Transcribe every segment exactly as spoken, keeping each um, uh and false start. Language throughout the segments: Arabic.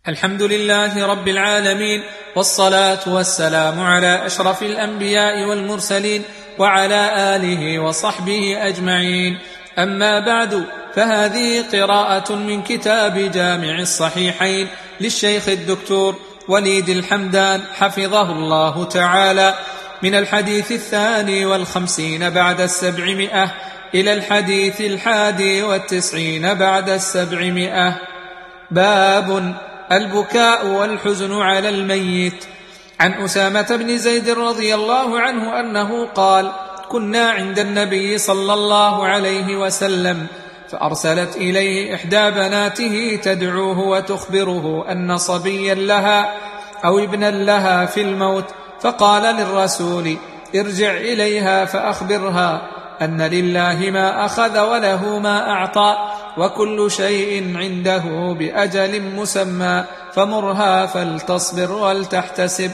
الحمد لله رب العالمين، والصلاة والسلام على أشرف الأنبياء والمرسلين وعلى آله وصحبه أجمعين. أما بعد، فهذه قراءة من كتاب جامع الصحيحين للشيخ الدكتور وليد الحمدان حفظه الله تعالى، من الحديث الثاني والخمسين بعد السبعمائة إلى الحديث الحادي والتسعين بعد السبعمائة. باب البكاء والحزن على الميت. عن أسامة بن زيد رضي الله عنه أنه قال: كنا عند النبي صلى الله عليه وسلم، فأرسلت إليه إحدى بناته تدعوه وتخبره أن صبيا لها أو ابنا لها في الموت، فقال للرسول: ارجع إليها فأخبرها أن لله ما أخذ وله ما أعطى، وكل شيء عنده بأجل مسمى، فمرها فلتصبر ولتحتسب.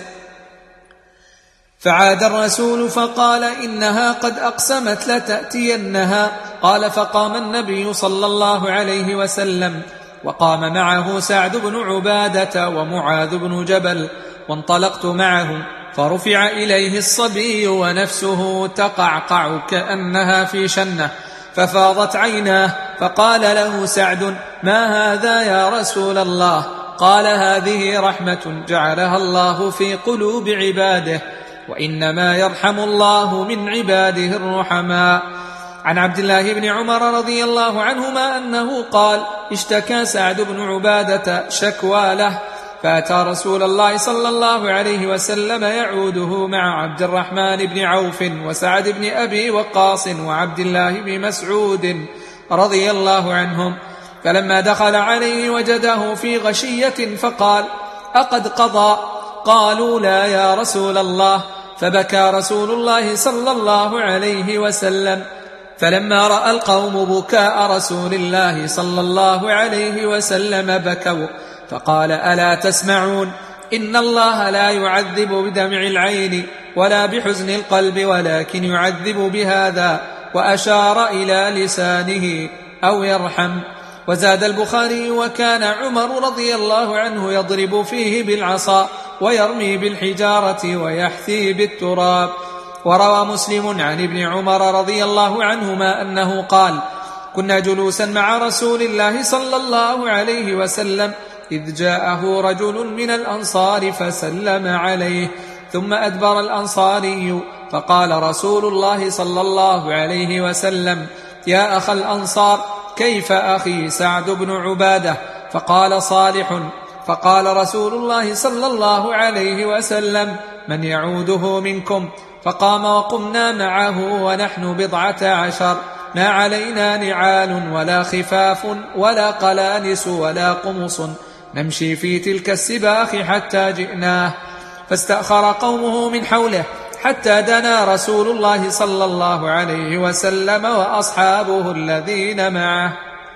فعاد الرسول فقال: إنها قد أقسمت لتأتينها. قال: فقام النبي صلى الله عليه وسلم، وقام معه سعد بن عبادة ومعاذ بن جبل، وانطلقت معه، فرفع إليه الصبي ونفسه تقعقع كأنها في شنة، ففاضت عيناه، فقال له سعد: ما هذا يا رسول الله؟ قال: هذه رحمة جعلها الله في قلوب عباده، وإنما يرحم الله من عباده الرحماء. عن عبد الله بن عمر رضي الله عنهما أنه قال: اشتكى سعد بن عبادة شكوى له، فأتى رسول الله صلى الله عليه وسلم يعوده مع عبد الرحمن بن عوف وسعد بن أبي وقاص وعبد الله بن مسعود رضي الله عنهم، فلما دخل عليه وجده في غشية فقال: أقد قضى؟ قالوا: لا يا رسول الله. فبكى رسول الله صلى الله عليه وسلم. فلما رأى القوم بكاء رسول الله صلى الله عليه وسلم بكوا، فقال: ألا تسمعون؟ إن الله لا يعذب بدمع العين ولا بحزن القلب، ولكن يعذب بهذا، وأشار إلى لسانه، أو يرحم. وزاد البخاري: وكان عمر رضي الله عنه يضرب فيه بالعصا ويرمي بالحجارة ويحثي بالتراب. وروى مسلم عن ابن عمر رضي الله عنهما أنه قال: كنا جلوسا مع رسول الله صلى الله عليه وسلم، إذ جاءه رجل من الأنصار فسلم عليه، ثم أدبر الأنصاري، فقال رسول الله صلى الله عليه وسلم: يا أخ الأنصار، كيف أخي سعد بن عبادة؟ فقال: صالح. فقال رسول الله صلى الله عليه وسلم: من يعوده منكم؟ فقام وقمنا معه ونحن بضعة عشر، ما علينا نعال ولا خفاف ولا قلانس ولا قمص، نمشي في تلك السباخ حتى جئناه، فاستأخر قومه من حوله حتى دنا رسول الله صلى الله عليه وسلم وأصحابه الذين معه.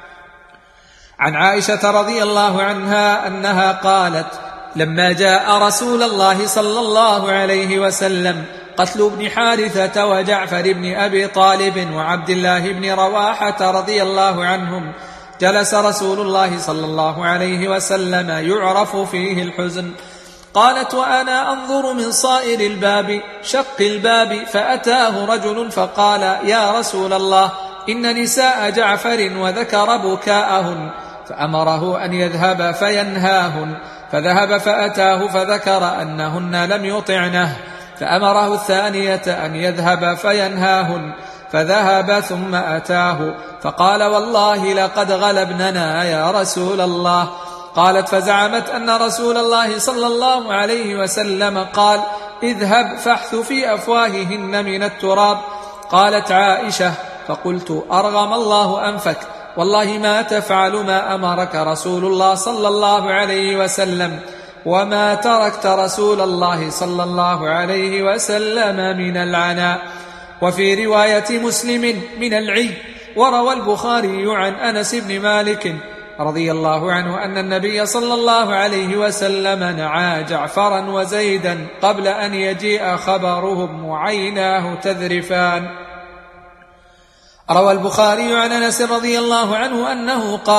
عن عائشة رضي الله عنها أنها قالت: لما جاء رسول الله صلى الله عليه وسلم قتل ابن حارثة وجعفر بن أبي طالب وعبد الله بن رواحة رضي الله عنهم، جلس رسول الله صلى الله عليه وسلم يعرف فيه الحزن. قالت: وأنا أنظر من صائر الباب شق الباب، فأتاه رجل فقال: يا رسول الله، إن نساء جعفر وذكر بكاءهن، فأمره أن يذهب فينهاهن، فذهب فأتاه فذكر أنهن لم يطعنه، فأمره الثانية أن يذهب فينهاهن، فذهب ثم أتاه فقال: والله لقد غلبننا يا رسول الله. قالت: فزعمت أن رسول الله صلى الله عليه وسلم قال: اذهب فاحث في أفواههن من التراب. قالت عائشة: فقلت: أرغم الله أنفك، والله ما تفعل ما أمرك رسول الله صلى الله عليه وسلم، وما تركت رسول الله صلى الله عليه وسلم من العناء. وفي رواية مسلم من العي. وروى البخاري عن أنس بن مالك رضي الله عنه أن النبي صلى الله عليه وسلم نعى جعفرا وزيدا قبل أن يجيء خبرهم وعيناه تذرفان. روى البخاري عن أنس رضي الله عنه أنه قال: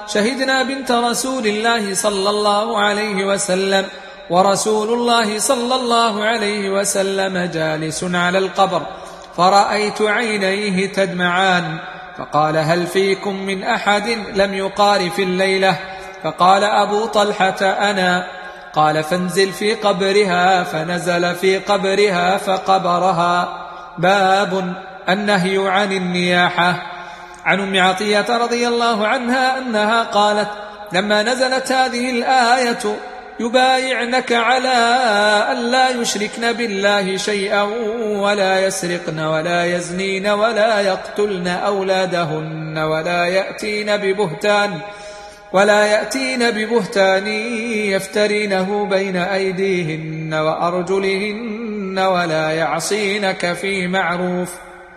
شهدنا بنت رسول الله صلى الله عليه وسلم ورسول الله صلى الله عليه وسلم جالس على القبر، فرأيت عينيه تدمعان، فقال: هل فيكم من أحد لم يقار في الليلة؟ فقال أبو طلحة: أنا. قال: فانزل في قبرها، فنزل في قبرها فقبرها. باب النهي عن النياحة. عن أم عطية رضي الله عنها أنها قالت: لما نزلت هذه الآية يبايعنك على أن لا يشركن بالله شيئا ولا يسرقن ولا يزنين ولا يقتلن أولادهن ولا يأتين ببهتان ولا يأتين ببهتان يفترينه بين أيديهن وأرجلهن ولا يعصينك في معروف.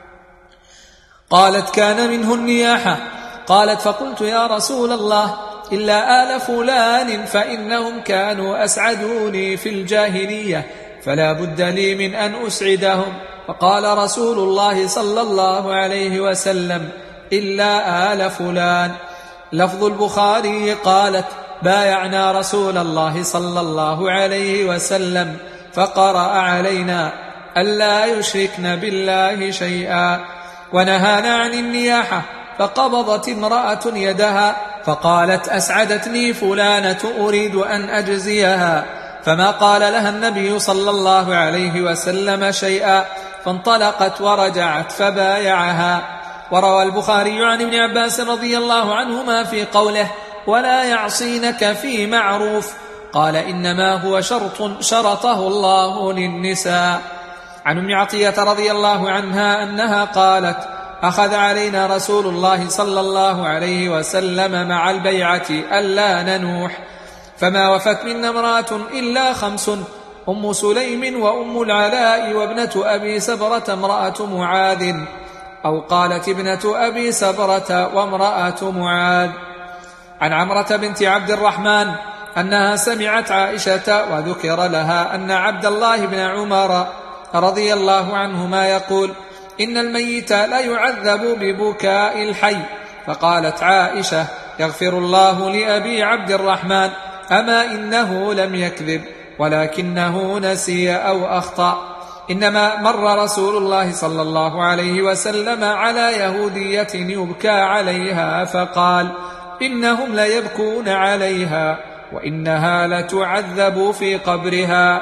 قالت: كان منه النياحة. قالت: فقلت: يا رسول الله، إلا آل فلان فإنهم كانوا أسعدوني في الجاهلية، فلا بد لي من أن أسعدهم. فقال رسول الله صلى الله عليه وسلم: إلا آل فلان. لفظ البخاري: قالت: بايعنا رسول الله صلى الله عليه وسلم فقرأ علينا ألا يشركن بالله شيئا، ونهانا عن النياحة. فقبضت امرأة يدها فقالت: أسعدتني فلانة أريد أن أجزيها، فما قال لها النبي صلى الله عليه وسلم شيئا، فانطلقت ورجعت فبايعها. وروى البخاري عن ابن عباس رضي الله عنهما في قوله: ولا يعصينك في معروف، قال: إنما هو شرط شرطه الله للنساء. عن أم عطية رضي الله عنها أنها قالت: أخذ علينا رسول الله صلى الله عليه وسلم مع البيعة ألا ننوح، فما وفت منا امرأة إلا خمس: أم سليم وأم العلاء وابنة أبي سبرة امرأة معاذ، أو قالت ابنة أبي سبرة وامرأة معاذ. عن عمرة بنت عبد الرحمن أنها سمعت عائشة وذكر لها أن عبد الله بن عمر رضي الله عنهما يقول: إن الميت لا يعذب ببكاء الحي. فقالت عائشة: يغفر الله لأبي عبد الرحمن، أما إنه لم يكذب ولكنه نسي أو أخطأ. إنما مر رسول الله صلى الله عليه وسلم على يهودية يبكى عليها فقال: إنهم ليبكون عليها وإنها لتعذب في قبرها.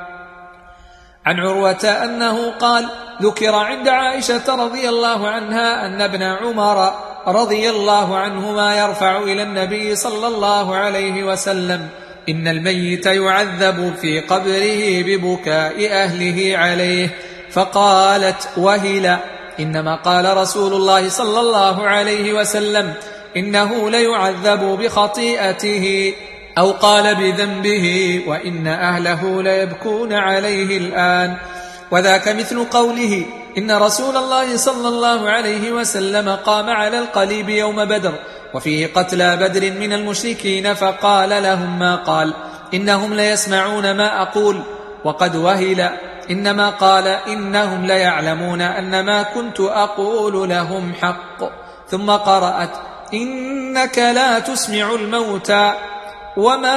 عن عروة أنه قال: ذكر عند عائشة رضي الله عنها أن ابن عمر رضي الله عنهما يرفع إلى النبي صلى الله عليه وسلم: إن الميت يعذب في قبره ببكاء أهله عليه. فقالت وهلا: إنما قال رسول الله صلى الله عليه وسلم: إنه ليعذب بخطيئته، أو قال بذنبه، وإن أهله ليبكون عليه الآن. وذاك مثل قوله: إن رسول الله صلى الله عليه وسلم قام على القليب يوم بدر وفيه قتلى بدر من المشركين فقال لهم ما قال: إنهم ليسمعون ما أقول. وقد وهل إنما قال: إنهم ليعلمون أن ما كنت أقول لهم حق. ثم قرأت: إنك لا تسمع الموتى وما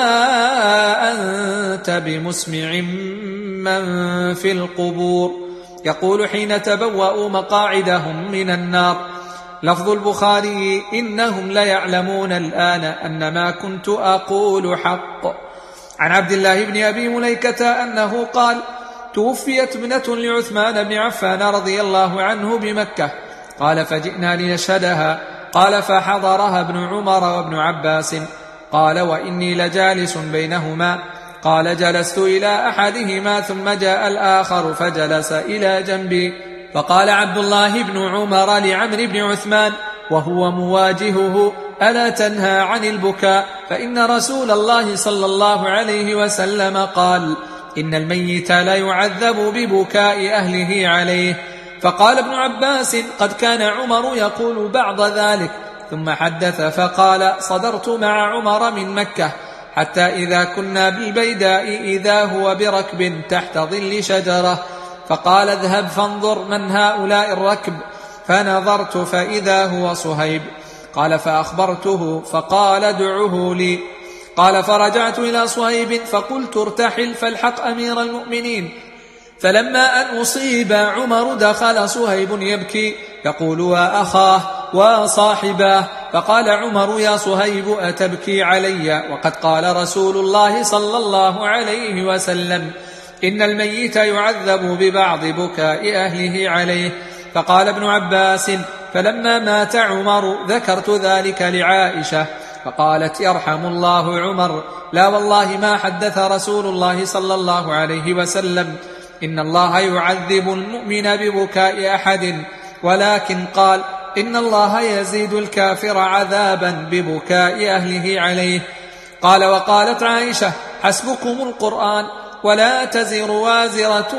أنت بمسمع من في القبور. يقول حين تبوأوا مقاعدهم من النار. لفظ البخاري: إنهم ليعلمون الآن أن ما كنت أقول حق. عن عبد الله بن أبي مليكة أنه قال: توفيت ابنة لعثمان بن عفان رضي الله عنه بمكة، قال: فجئنا لنشهدها، قال: فحضرها ابن عمر وابن عباس، قال: وإني لجالس بينهما، قال: جلست إلى أحدهما ثم جاء الآخر فجلس إلى جنبي، فقال عبد الله بن عمر لعمرو بن عثمان وهو مواجهه: ألا تنهى عن البكاء؟ فإن رسول الله صلى الله عليه وسلم قال: إن الميت لا يعذب ببكاء أهله عليه. فقال ابن عباس: قد كان عمر يقول بعض ذلك. ثم حدث فقال: صدرت مع عمر من مكة حتى إذا كنا بالبيداء إذا هو بركب تحت ظل شجرة، فقال: اذهب فانظر من هؤلاء الركب. فنظرت فإذا هو صهيب. قال فأخبرته فقال ادعه لي. قال فرجعت إلى صهيب فقلت ارتحل فالحق أمير المؤمنين. فلما أن أصيب عمر دخل صهيب يبكي يقول وأخاه وصاحباه. فقال عمر يا صهيب أتبكي علي وقد قال رسول الله صلى الله عليه وسلم إن الميت يعذب ببعض بكاء أهله عليه. فقال ابن عباس فلما مات عمر ذكرت ذلك لعائشة فقالت يرحم الله عمر لا والله ما حدث رسول الله صلى الله عليه وسلم إن الله يعذب المؤمن ببكاء أحد ولكن قال إن الله يزيد الكافر عذابا ببكاء أهله عليه. قال وقالت عائشة حسبكم القرآن ولا تزر وازرة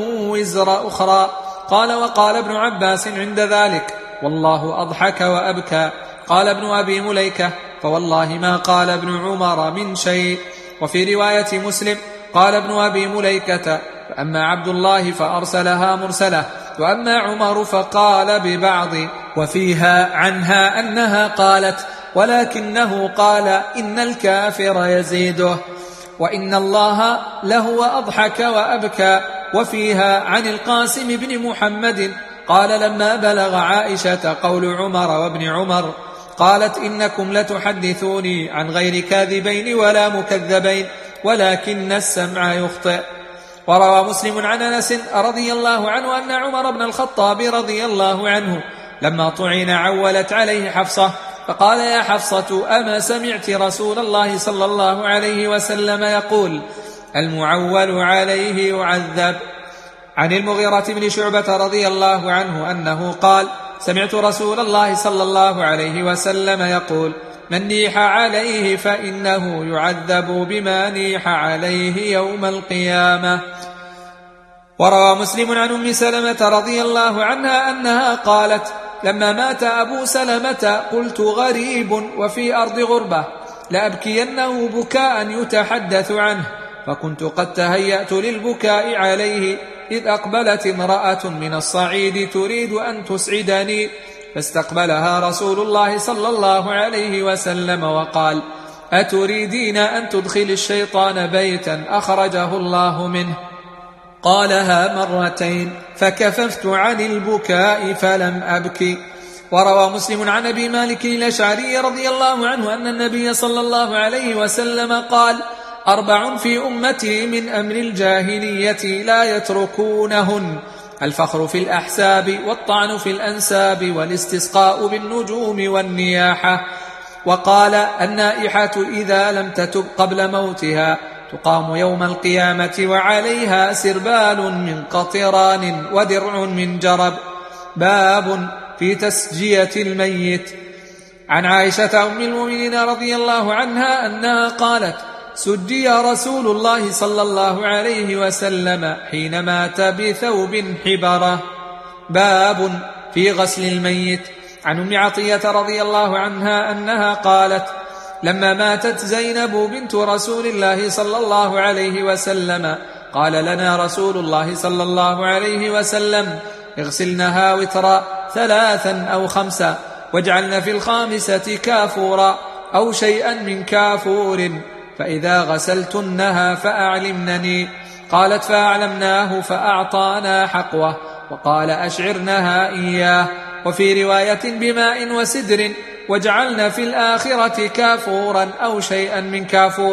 وزر أخرى. قال وقال ابن عباس عند ذلك والله أضحك وأبكى. قال ابن أبي مليكة فوالله ما قال ابن عمر من شيء. وفي رواية مسلم قال ابن أبي مليكة فأما عبد الله فأرسلها مرسلة وأما عمر فقال ببعض. وفيها عنها أنها قالت ولكنه قال إن الكافر يزيده وإن الله لهو أضحك وأبكى. وفيها عن القاسم بن محمد قال لما بلغ عائشة قول عمر وابن عمر قالت إنكم لتحدثوني عن غير كاذبين ولا مكذبين ولكن السمع يخطئ. وروى مسلم عن أنس رضي الله عنه أن عمر بن الخطاب رضي الله عنه لما طعن عولت عليه حفصة فقال يا حفصة أما سمعت رسول الله صلى الله عليه وسلم يقول المعول عليه يعذب. عن المغيرة بن شعبة رضي الله عنه أنه قال سمعت رسول الله صلى الله عليه وسلم يقول من نيح عليه فإنه يعذب بما نيح عليه يوم القيامة. وروى مسلم عن أم سلمة رضي الله عنها أنها قالت لما مات أبو سلمة قلت غريب وفي أرض غربة لأبكينه بكاء يتحدث عنه فكنت قد تهيأت للبكاء عليه إذ أقبلت امرأة من الصعيد تريد أن تسعدني فاستقبلها رسول الله صلى الله عليه وسلم وقال أتريدين أن تدخل الشيطان بيتا أخرجه الله منه؟ قالها مرتين فكففت عن البكاء فلم أبكي. وروى مسلم عن أبي مالك الأشعري رضي الله عنه أن النبي صلى الله عليه وسلم قال أربع في أمتي من أمر الجاهلية لا يتركونهن الفخر في الأحساب والطعن في الأنساب والاستسقاء بالنجوم والنياحة. وقال النائحة إذا لم تتب قبل موتها تقام يوم القيامة وعليها سربال من قطران ودرع من جرب. باب في تسجية الميت. عن عائشة أم المؤمنين رضي الله عنها أنها قالت سجي رسول الله صلى الله عليه وسلم حين مات بثوب حبرة. باب في غسل الميت. عن أم عطية رضي الله عنها أنها قالت لما ماتت زينب بنت رسول الله صلى الله عليه وسلم قال لنا رسول الله صلى الله عليه وسلم اغسلنها وترا ثلاثا أو خمسا واجعلن في الخامسة كافورا أو شيئا من كافور فإذا غسلتنها فأعلمنني. قالت فأعلمناه فأعطانا حقوه وقال أشعرنها إياه. وفي رواية بماء وسدر وجعلنا في الآخرة كافورا أو شيئا من كافور.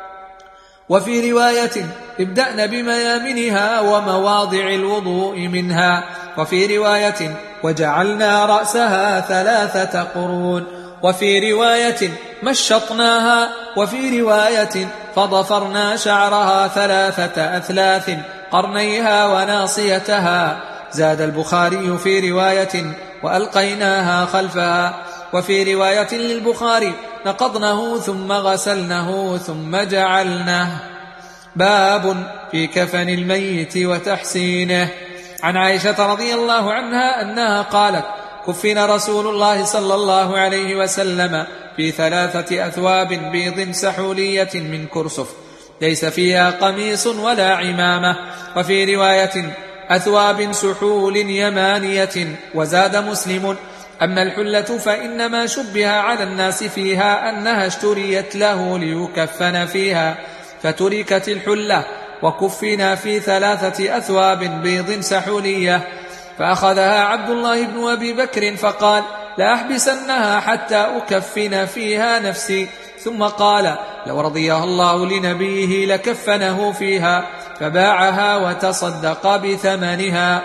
وفي رواية ابدأن بميامنها ومواضع الوضوء منها. وفي رواية وجعلنا رأسها ثلاثة قرون. وفي رواية مشطناها. وفي رواية فضفرنا شعرها ثلاثة أثلاث قرنيها وناصيتها. زاد البخاري في رواية وألقيناها خلفها. وفي رواية للبخاري نقضنه ثم غسلنه ثم جعلناه. باب في كفن الميت وتحسينه. عن عائشة رضي الله عنها أنها قالت كفن رسول الله صلى الله عليه وسلم في ثلاثة أثواب بيض سحولية من كرسف ليس فيها قميص ولا عمامة. وفي رواية أثواب سحول يمانية. وزاد مسلم أما الحلة فإنما شبه على الناس فيها أنها اشتريت له ليكفن فيها، فتركت الحلة وكفنا في ثلاثة أثواب بيض سحولية. فأخذها عبد الله بن أبي بكر فقال: لا أحبسنها حتى أكفن فيها نفسي. ثم قال: لو رضيها الله لنبيه لكفنه فيها، فباعها وتصدق بثمنها.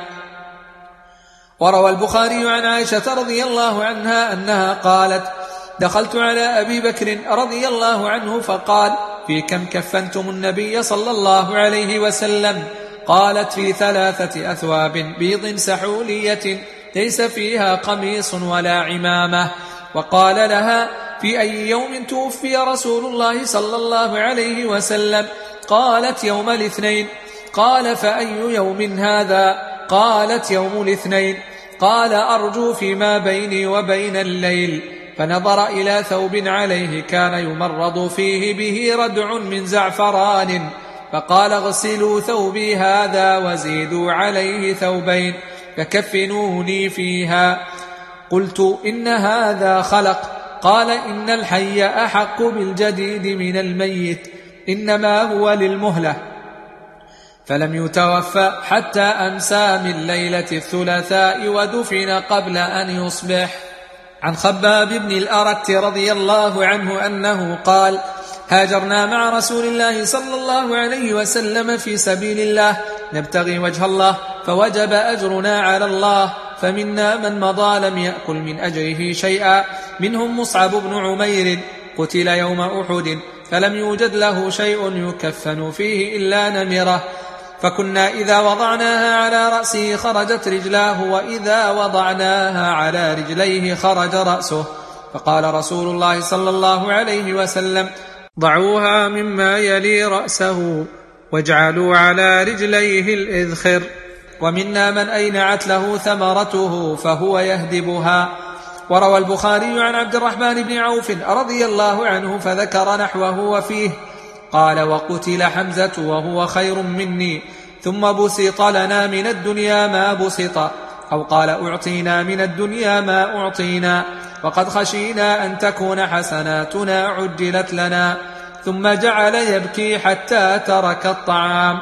وروى البخاري عن عائشة رضي الله عنها أنها قالت: دخلت على أبي بكر رضي الله عنه فقال: في كم كفنتم النبي صلى الله عليه وسلم؟ قالت: في ثلاثة أثواب بيض سحولية ليس فيها قميص ولا عمامة. وقال لها: في أي يوم توفي رسول الله صلى الله عليه وسلم؟ قالت: يوم الاثنين. قال: فأي يوم هذا؟ قالت: يوم الاثنين. قال: أرجو فيما بيني وبين الليل. فنظر إلى ثوب عليه كان يمرض فيه به ردع من زعفران، فقال: اغسلوا ثوبي هذا وزيدوا عليه ثوبين فكفنوني فيها. قلت: إن هذا خلق. قال: إن الحي أحق بالجديد من الميت، إنما هو للمهلة. فلم يتوفى حتى أمسى من ليلة الثلاثاء ودفن قبل أن يصبح. عن خباب بن الأرت رضي الله عنه أنه قال: هاجرنا مع رسول الله صلى الله عليه وسلم في سبيل الله نبتغي وجه الله، فوجب أجرنا على الله، فمنا من مضى لم يأكل من أجره شيئا، منهم مصعب بن عمير قتل يوم أحد فلم يوجد له شيء يكفن فيه إلا نمرة، فكنا إذا وضعناها على رأسه خرجت رجلاه، وإذا وضعناها على رجليه خرج رأسه. فقال رسول الله صلى الله عليه وسلم: ضعوها مما يلي رأسه واجعلوا على رجليه الإذخر. ومنا من أينعت له ثمرته فهو يهدبها. وروى البخاري عن عبد الرحمن بن عوف رضي الله عنه فذكر نحوه وفيه قال: وقتل حمزة وهو خير مني، ثم بسط لنا من الدنيا ما بسط، أو قال: أعطينا من الدنيا ما أعطينا، وقد خشينا أن تكون حسناتنا عجلت لنا. ثم جعل يبكي حتى ترك الطعام.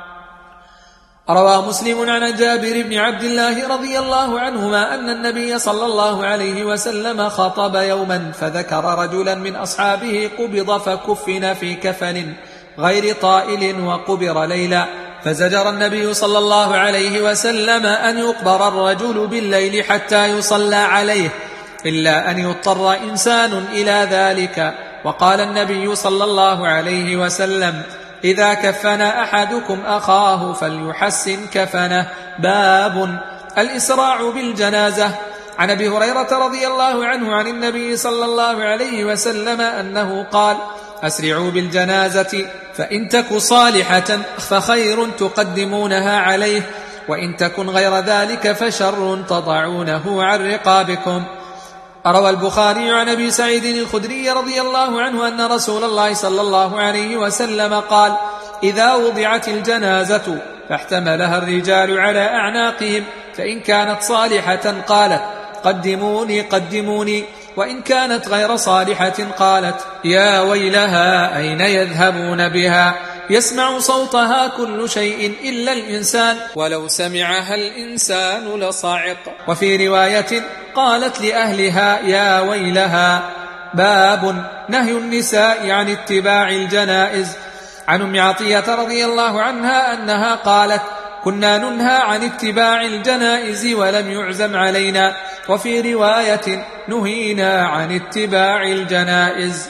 روى مسلم عن جابر بن عبد الله رضي الله عنهما أن النبي صلى الله عليه وسلم خطب يوما فذكر رجلا من أصحابه قبض فكفن في كفن غير طائل وقبر ليلا، فزجر النبي صلى الله عليه وسلم أن يقبر الرجل بالليل حتى يصلى عليه، إلا أن يضطر إنسان إلى ذلك. وقال النبي صلى الله عليه وسلم: إذا كفن أحدكم أخاه فليحسن كفنه. باب الإسراع بالجنازة. عن أبي هريرة رضي الله عنه عن النبي صلى الله عليه وسلم أنه قال: أسرعوا بالجنازة، فإن تك صالحة فخير تقدمونها عليه، وإن تكن غير ذلك فشر تضعونه عن رقابكم. روى البخاري عن أبي سعيد الخدري رضي الله عنه أن رسول الله صلى الله عليه وسلم قال: إذا وضعت الجنازة فاحتملها الرجال على أعناقهم، فإن كانت صالحة قالت: قدموني قدموني، وإن كانت غير صالحة قالت: يا ويلها أين يذهبون بها؟ يسمع صوتها كل شيء إلا الإنسان، ولو سمعها الإنسان لصعق. وفي رواية قالت لأهلها: يا ويلها. باب نهي النساء عن اتباع الجنائز. عن أم عطية رضي الله عنها أنها قالت: كنا ننهى عن اتباع الجنائز ولم يعزم علينا. وفي رواية: نهينا عن اتباع الجنائز.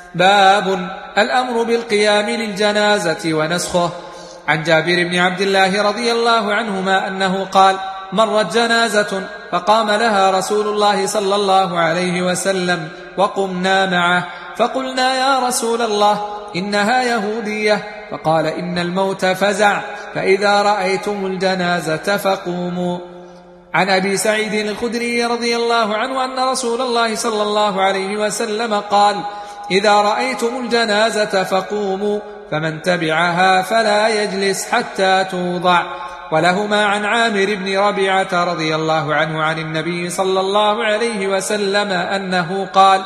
باب الأمر بالقيام للجنازة ونسخه. عن جابر بن عبد الله رضي الله عنهما أنه قال: مرت جنازة فقام لها رسول الله صلى الله عليه وسلم وقمنا معه، فقلنا: يا رسول الله إنها يهودية. فقال: إن الموت فزع، فإذا رأيتم الجنازة فقوموا. عن أبي سعيد الخدري رضي الله عنه أن رسول الله صلى الله عليه وسلم قال: إذا رأيتم الجنازة فقوموا، فمن تبعها فلا يجلس حتى توضع. ولهما عن عامر بن ربيعة رضي الله عنه عن النبي صلى الله عليه وسلم أنه قال: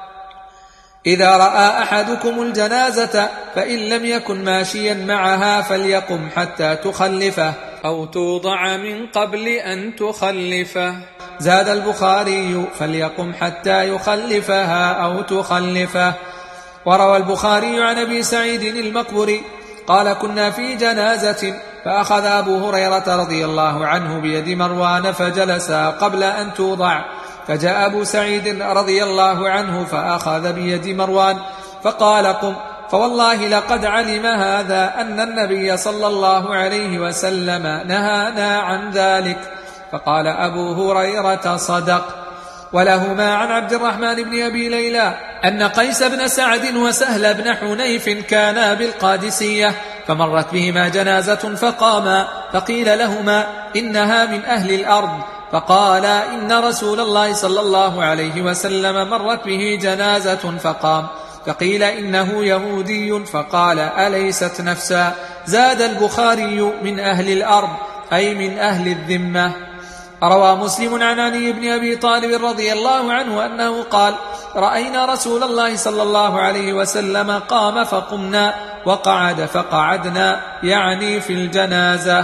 إذا رأى أحدكم الجنازة فإن لم يكن ماشيا معها فليقم حتى تخلفه أو توضع من قبل أن تخلفه. زاد البخاري: فليقم حتى يخلفها أو تخلفه. وروى البخاري عن أبي سعيد المقبري قال: كنا في جنازة فأخذ أبو هريرة رضي الله عنه بيد مروان فجلس قبل أن توضع، فجاء أبو سعيد رضي الله عنه فأخذ بيد مروان فقال: قم، فوالله لقد علم هذا أن النبي صلى الله عليه وسلم نهانا عن ذلك. فقال أبو هريرة: صدق. ولهما عن عبد الرحمن بن أبي ليلى أن قيس بن سعد وسهل بن حنيف كانا بالقادسية فمرت بهما جنازة فقاما، فقيل لهما: إنها من أهل الأرض. فقالا: إن رسول الله صلى الله عليه وسلم مرت به جنازة فقام. فقيل: إنه يهودي. فقال: أليست نفسا؟ زاد البخاري: من أهل الأرض، أي من أهل الذمة. روى مسلم عن علي بن أبي طالب رضي الله عنه أنه قال: رأينا رسول الله صلى الله عليه وسلم قام فقمنا وقعد فقعدنا، يعني في الجنازة.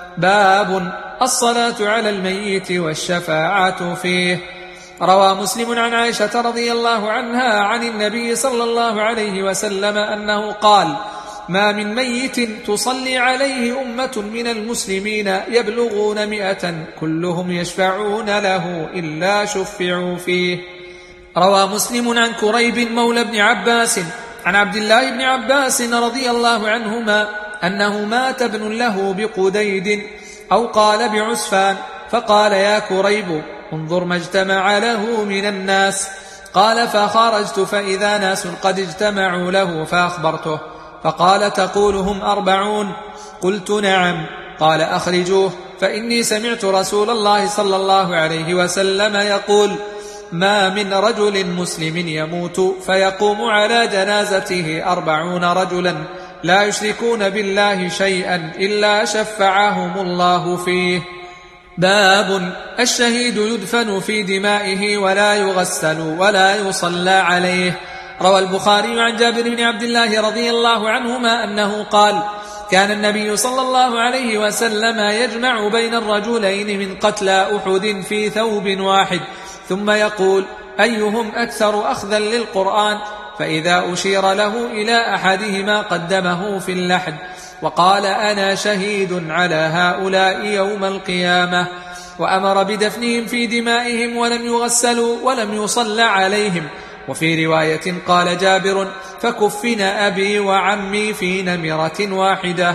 باب الصلاة على الميت والشفاعة فيه. روى مسلم عن عائشة رضي الله عنها عن النبي صلى الله عليه وسلم أنه قال: ما من ميت تصلي عليه أمة من المسلمين يبلغون مئة كلهم يشفعون له إلا شفعوا فيه. روى مسلم عن كريب مولى بن عباس عن عبد الله بن عباس رضي الله عنهما أنه مات ابن له بقديد أو قال بعسفان، فقال: يا كريب، انظر ما اجتمع له من الناس. قال: فخرجت فإذا ناس قد اجتمعوا له فأخبرته، فقال: تقولهم أربعون؟ قلت: نعم. قال: أخرجوه، فإني سمعت رسول الله صلى الله عليه وسلم يقول: ما من رجل مسلم يموت فيقوم على جنازته أربعون رجلا لا يشركون بالله شيئا إلا شفعهم الله فيه. باب الشهيد يدفن في دمائه ولا يغسل ولا يصلى عليه. روى البخاري عن جابر بن عبد الله رضي الله عنهما أنه قال: كان النبي صلى الله عليه وسلم يجمع بين الرجلين من قتلى أحد في ثوب واحد، ثم يقول: أيهم أكثر أخذا للقرآن؟ فإذا أشير له إلى أحدهما قدمه في اللحد وقال: أنا شهيد على هؤلاء يوم القيامة. وأمر بدفنهم في دمائهم ولم يغسلوا ولم يصلى عليهم. وفي رواية قال جابر: فكفن أبي وعمي في نمرة واحدة.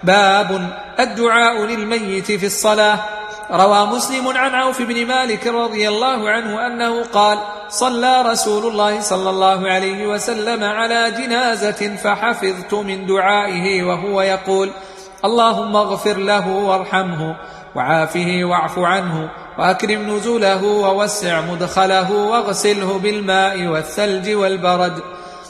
باب الدعاء للميت في الصلاة. روى مسلم عن عوف بن مالك رضي الله عنه أنه قال: صلى رسول الله صلى الله عليه وسلم على جنازة فحفظت من دعائه وهو يقول: اللهم اغفر له وارحمه وعافه واعف عنه وأكرم نزله ووسع مدخله واغسله بالماء والثلج والبرد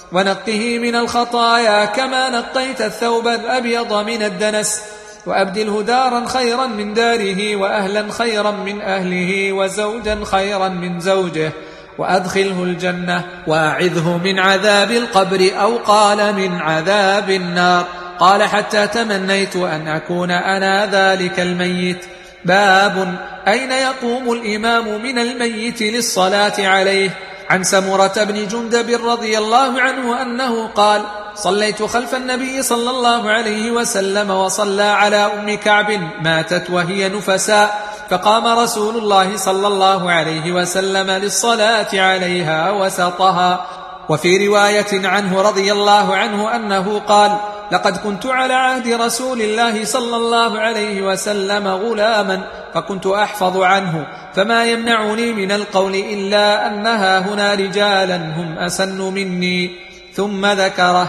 ونقه من الخطايا كما نقيت الثوب الأبيض من الدنس، وأبدله دارا خيرا من داره وأهلا خيرا من أهله وزوجا خيرا من زوجه، وأدخله الجنة وأعذه من عذاب القبر، أو قال من عذاب النار. قال: حتى تمنيت أن أكون أنا ذلك الميت. باب أين يقوم الإمام من الميت للصلاة عليه. عن سمرة بن جندب رضي الله عنه أنه قال: صليت خلف النبي صلى الله عليه وسلم وصلى على أم كعب ماتت وهي نفساء، فقام رسول الله صلى الله عليه وسلم للصلاة عليها وسطها. وفي رواية عنه رضي الله عنه أنه قال: لقد كنت على عهد رسول الله صلى الله عليه وسلم غلاما فكنت أحفظ عنه، فما يمنعني من القول إلا أنها هنا رجالا هم أسن مني. ثم ذكره.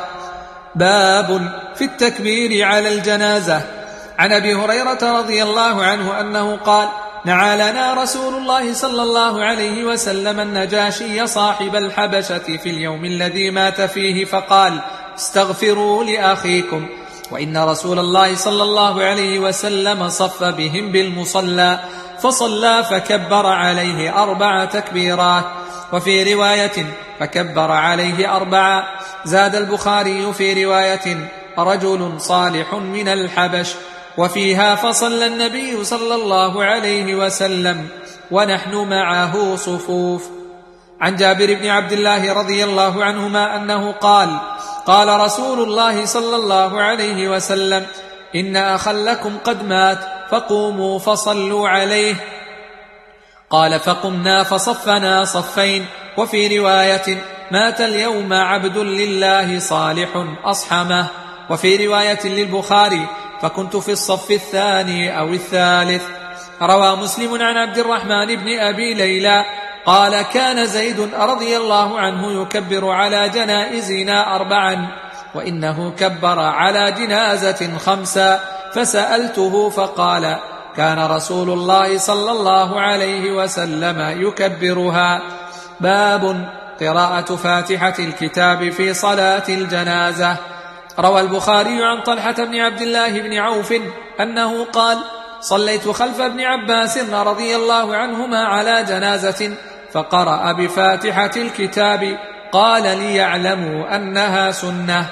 باب في التكبير على الجنازة. عن أبي هريرة رضي الله عنه أنه قال: نعى لنا رسول الله صلى الله عليه وسلم النجاشي صاحب الحبشة في اليوم الذي مات فيه، فقال: استغفروا لأخيكم. وإن رسول الله صلى الله عليه وسلم صف بهم بالمصلى فصلى فكبر عليه أربع تكبيرات. وفي رواية فكبر عليه أربعة. زاد البخاري في رواية رجل صالح من الحبش، وفيها فصلى النبي صلى الله عليه وسلم ونحن معه صفوف. عن جابر بن عبد الله رضي الله عنهما أنه قال: قال رسول الله صلى الله عليه وسلم: إن أخا لكم قد مات فقوموا فصلوا عليه. قال: فقمنا فصفنا صفين. وفي رواية: مات اليوم عبد لله صالح أصحمه. وفي رواية للبخاري: فكنت في الصف الثاني أو الثالث. روى مسلم عن عبد الرحمن بن أبي ليلى قال: كان زيد رضي الله عنه يكبر على جنائزنا أربعا، وإنه كبر على جنازة خمسا، فسألته فقال: كان رسول الله صلى الله عليه وسلم يكبرها. باب قراءة فاتحة الكتاب في صلاة الجنازة. روى البخاري عن طلحة بن عبد الله بن عوف أنه قال: صليت خلف ابن عباس رضي الله عنهما على جنازة فقرأ بفاتحة الكتاب، قال: ليعلموا أنها سنة.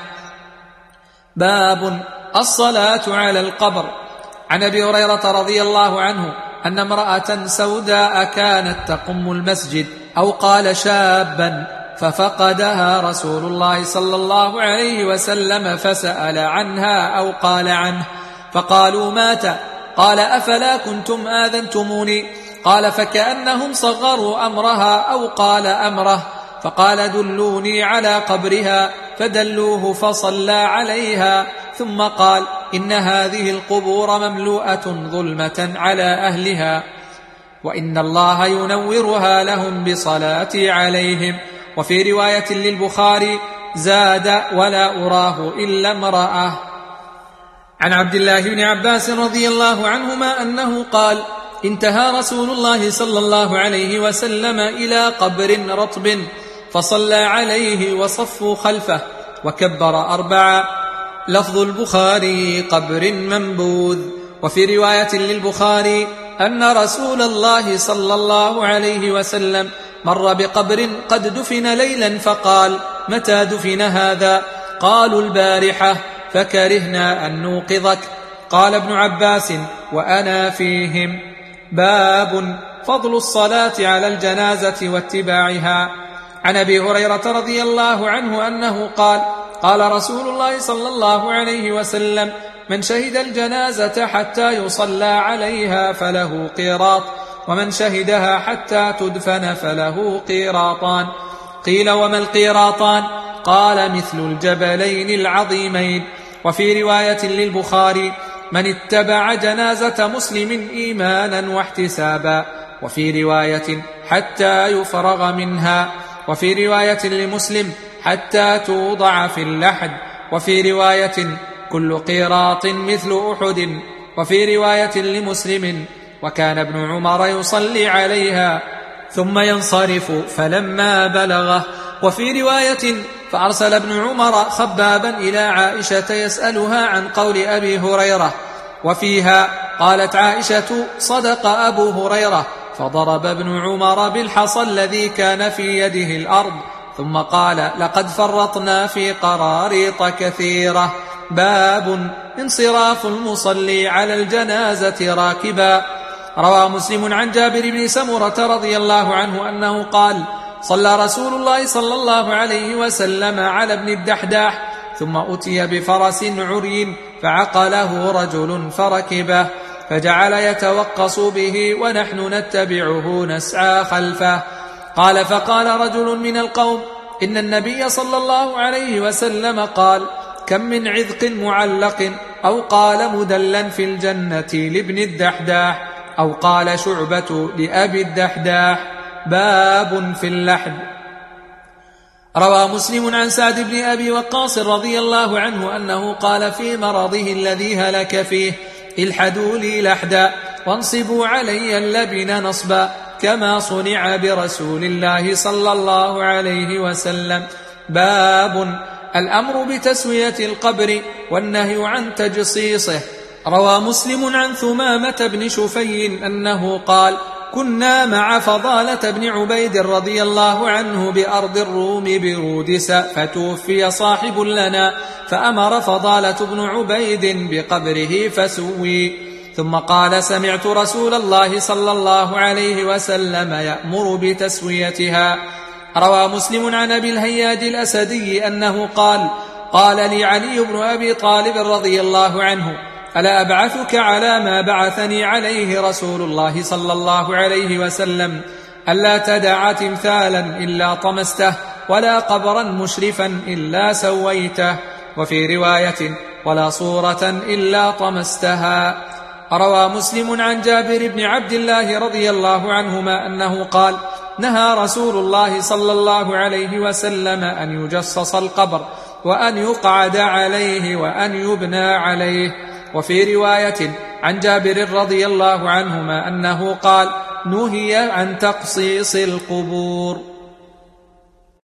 باب الصلاة على القبر. عن أبي هريرة رضي الله عنه أن امرأة سوداء كانت تقم المسجد، أو قال شابا، ففقدها رسول الله صلى الله عليه وسلم فسأل عنها أو قال عنه، فقالوا: مات. قال: أفلا كنتم آذنتموني؟ قال: فكأنهم صغروا أمرها أو قال أمره، فقال: دلوني على قبرها، فدلوه فصلى عليها، ثم قال: إن هذه القبور مملوءة ظلمة على أهلها، وإن الله ينورها لهم بصلاتي عليهم. وفي رواية للبخاري زاد: ولا أراه إلا امرأة. عن عبد الله بن عباس رضي الله عنهما أنه قال: انتهى رسول الله صلى الله عليه وسلم إلى قبر رطب فصلى عليه وصفوا خلفه وكبر أربعة. لفظ البخاري: قبر منبوذ. وفي رواية للبخاري أن رسول الله صلى الله عليه وسلم مر بقبر قد دفن ليلا فقال: متى دفن هذا؟ قالوا: البارحة، فكرهنا أن نوقظك. قال ابن عباس: وأنا فيهم. باب فضل الصلاة على الجنازة واتباعها. عن أبي هريرة رضي الله عنه أنه قال: قال رسول الله صلى الله عليه وسلم: من شهد الجنازة حتى يصلى عليها فله قيراط، ومن شهدها حتى تدفن فله قيراطان. قيل: وما القيراطان؟ قال: مثل الجبلين العظيمين. وفي رواية للبخاري: من اتبع جنازة مسلم إيمانا واحتسابا. وفي رواية: حتى يفرغ منها. وفي رواية لمسلم: حتى توضع في اللحد. وفي رواية: كل قيراط مثل أحد. وفي رواية لمسلم: وكان ابن عمر يصلي عليها ثم ينصرف فلما بلغه. وفي رواية: فأرسل ابن عمر خبابا إلى عائشة يسألها عن قول أبي هريرة. وفيها قالت عائشة: صدق أبو هريرة، فضرب ابن عمر بالحصى الذي كان في يده الأرض، ثم قال: لقد فرطنا في قراريط كثيرة. باب انصراف المصلي على الجنازة راكبا. روى مسلم عن جابر بن سمرة رضي الله عنه أنه قال: صلى رسول الله صلى الله عليه وسلم على ابن الدحداح، ثم أتي بفرس عري فعقله رجل فركبه، فجعل يتوقص به ونحن نتبعه نسعى خلفه. قال: فقال رجل من القوم: إن النبي صلى الله عليه وسلم قال: كم من عذق معلق، أو قال مدلا في الجنة لابن الدحداح، أو قال شعبة لأبي الدحداح. باب في اللحد. روى مسلم عن سعد بن أبي وقاص رضي الله عنه أنه قال في مرضه الذي هلك فيه: الحدوا لي لحدا وانصبوا علي اللبن نصبا، كما صنع برسول الله صلى الله عليه وسلم. باب الأمر بتسوية القبر والنهي عن تجصيصه. روى مسلم عن ثمامة بن شفي أنه قال: كنا مع فضالة بن عبيد رضي الله عنه بأرض الروم برودس، فتوفي صاحب لنا، فأمر فضالة بن عبيد بقبره فسوي، ثم قال: سمعت رسول الله صلى الله عليه وسلم يأمر بتسويتها. روى مسلم عن أبي الهياج الأسدي أنه قال: قال لي علي بن أبي طالب رضي الله عنه: ألا أبعثك على ما بعثني عليه رسول الله صلى الله عليه وسلم، ألا تدع تمثالا إلا طمسته، ولا قبرا مشرفا إلا سويته، وفي رواية: ولا صورة إلا طمستها. روى مسلم عن جابر بن عبد الله رضي الله عنهما أنه قال: نهى رسول الله صلى الله عليه وسلم أن يجصص القبر، وأن يقعد عليه، وأن يبنى عليه. وفي رواية عن جابر رضي الله عنهما أنه قال: نهي عن تقصيص القبور.